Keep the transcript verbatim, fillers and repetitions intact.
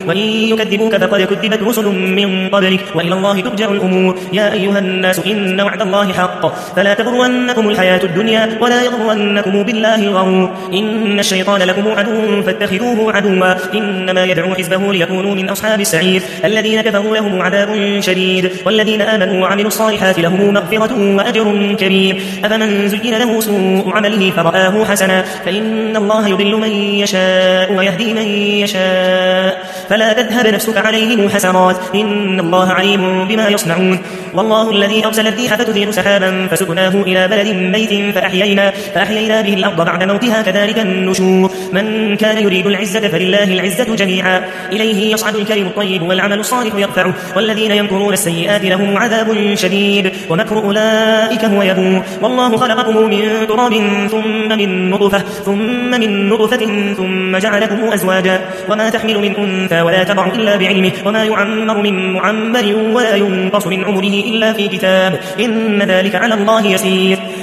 وإن يكذبوك فقد كذبت رسل من قبلك وإلى الله ترجع الأمور. يا أيها الناس إن وعد الله حق فلا تغرنكم الحياة الدنيا ولا يغرنكم بالله الغرور. إن الشيطان لكم عدو فاتخذوه عدوا إنما يدعو حزبه ليكونوا من أصحاب السعير. الذين كفروا لهم عذاب شديد والذين آمنوا وعملوا الصالحات لهم مغفرة وأجر كبير. أفمن زين له سوء عمله فرآه حسنا فإن الله يضل من يشاء ويهدي من يشاء فلا تذهب نفسك عليهم حسرات إن الله عليم بما يصنعون. والله الذي أرسل الريح فتثير سحابا فسقناه إلى بلد ميت فأحيينا, فأحيينا به الأرض بعد موتها كذلك النشور. من كان يريد العزة فلله العزة جميعا إليه يصعد الكلم الطيب والعمل الصالح يرفعه والذين يمكرون السيئات لهم عذاب شديد ومكر أولئك هو يبور. والله خلقكم من تراب ثم من نطفة ثم من نطفة ثم جعلكم أزواجا وما تحمل من أنثى ولا تضع إلا بعلمه وما يعمر من معمر ولا ينقص من عمره إلا في كتاب إن ذلك على الله يسير.